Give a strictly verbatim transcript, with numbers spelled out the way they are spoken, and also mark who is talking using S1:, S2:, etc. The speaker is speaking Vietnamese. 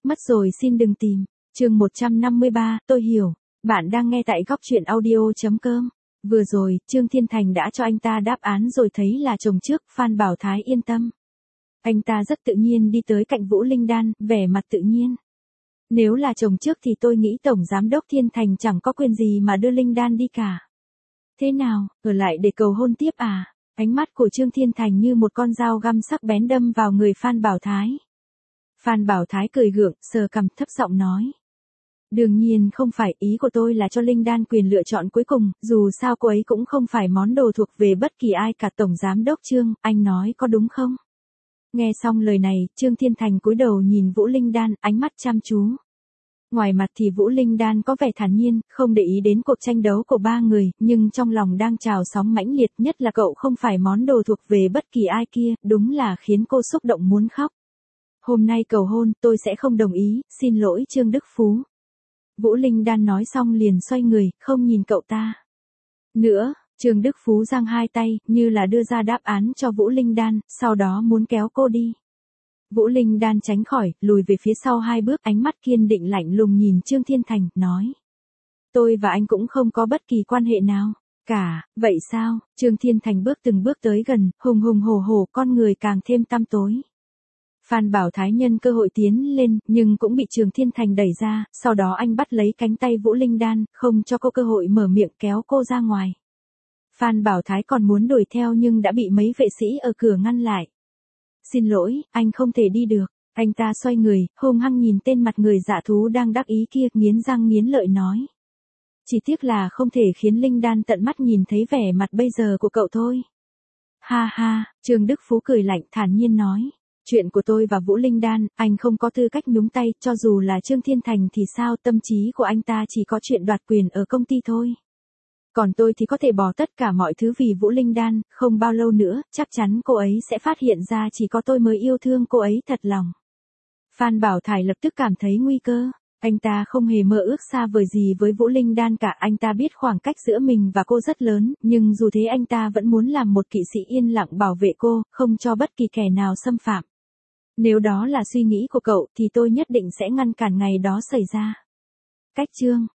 S1: Mất rồi xin đừng tìm. Chương một trăm năm mươi ba, tôi hiểu. Bạn đang nghe tại góc truyện audio chấm com. Vừa rồi, Trương Thiên Thành đã cho anh ta đáp án rồi, thấy là chồng trước, Phan Bảo Thái yên tâm. Anh ta rất tự nhiên đi tới cạnh Vũ Linh Đan, vẻ mặt tự nhiên. Nếu là chồng trước thì tôi nghĩ Tổng Giám đốc Thiên Thành chẳng có quyền gì mà đưa Linh Đan đi cả. Thế nào, ở lại để cầu hôn tiếp à? Ánh mắt của Trương Thiên Thành như một con dao găm sắc bén đâm vào người Phan Bảo Thái. Phan Bảo Thái cười gượng, sờ cằm, thấp giọng nói. Đương nhiên không phải, ý của tôi là cho Linh Đan quyền lựa chọn cuối cùng, dù sao cô ấy cũng không phải món đồ thuộc về bất kỳ ai cả. Tổng Giám đốc Trương, anh nói có đúng không? Nghe xong lời này, Trương Thiên Thành cúi đầu nhìn Vũ Linh Đan, ánh mắt chăm chú. Ngoài mặt thì Vũ Linh Đan có vẻ thản nhiên, không để ý đến cuộc tranh đấu của ba người, nhưng trong lòng đang trào sóng mãnh liệt, nhất là cậu không phải món đồ thuộc về bất kỳ ai kia, đúng là khiến cô xúc động muốn khóc. Hôm nay cầu hôn, tôi sẽ không đồng ý, xin lỗi Trương Đức Phú. Vũ Linh Đan nói xong liền xoay người, không nhìn cậu ta nữa. Trương Đức Phú giang hai tay, như là đưa ra đáp án cho Vũ Linh Đan, sau đó muốn kéo cô đi. Vũ Linh Đan tránh khỏi, lùi về phía sau hai bước, ánh mắt kiên định lạnh lùng nhìn Trương Thiên Thành, nói. Tôi và anh cũng không có bất kỳ quan hệ nào cả, vậy sao? Trương Thiên Thành bước từng bước tới gần, hùng hùng hổ hổ, con người càng thêm tăm tối. Phan Bảo Thái nhân cơ hội tiến lên, nhưng cũng bị Trương Thiên Thành đẩy ra, sau đó anh bắt lấy cánh tay Vũ Linh Đan, không cho cô cơ hội mở miệng, kéo cô ra ngoài. Phan Bảo Thái còn muốn đuổi theo nhưng đã bị mấy vệ sĩ ở cửa ngăn lại. Xin lỗi, anh không thể đi được. Anh ta xoay người, hung hăng nhìn tên mặt người dạ thú đang đắc ý kia, nghiến răng nghiến lợi nói. Chỉ tiếc là không thể khiến Linh Đan tận mắt nhìn thấy vẻ mặt bây giờ của cậu thôi. Ha ha, Trương Đức Phú cười lạnh, thản nhiên nói. Chuyện của tôi và Vũ Linh Đan, anh không có tư cách nhúng tay, cho dù là Trương Thiên Thành thì sao, tâm trí của anh ta chỉ có chuyện đoạt quyền ở công ty thôi. Còn tôi thì có thể bỏ tất cả mọi thứ vì Vũ Linh Đan, không bao lâu nữa, chắc chắn cô ấy sẽ phát hiện ra chỉ có tôi mới yêu thương cô ấy thật lòng. Phan Bảo Thái lập tức cảm thấy nguy cơ, anh ta không hề mơ ước xa vời gì với Vũ Linh Đan cả, anh ta biết khoảng cách giữa mình và cô rất lớn, nhưng dù thế anh ta vẫn muốn làm một kỵ sĩ yên lặng bảo vệ cô, không cho bất kỳ kẻ nào xâm phạm. Nếu đó là suy nghĩ của cậu thì tôi nhất định sẽ ngăn cản ngày đó xảy ra. Cách chương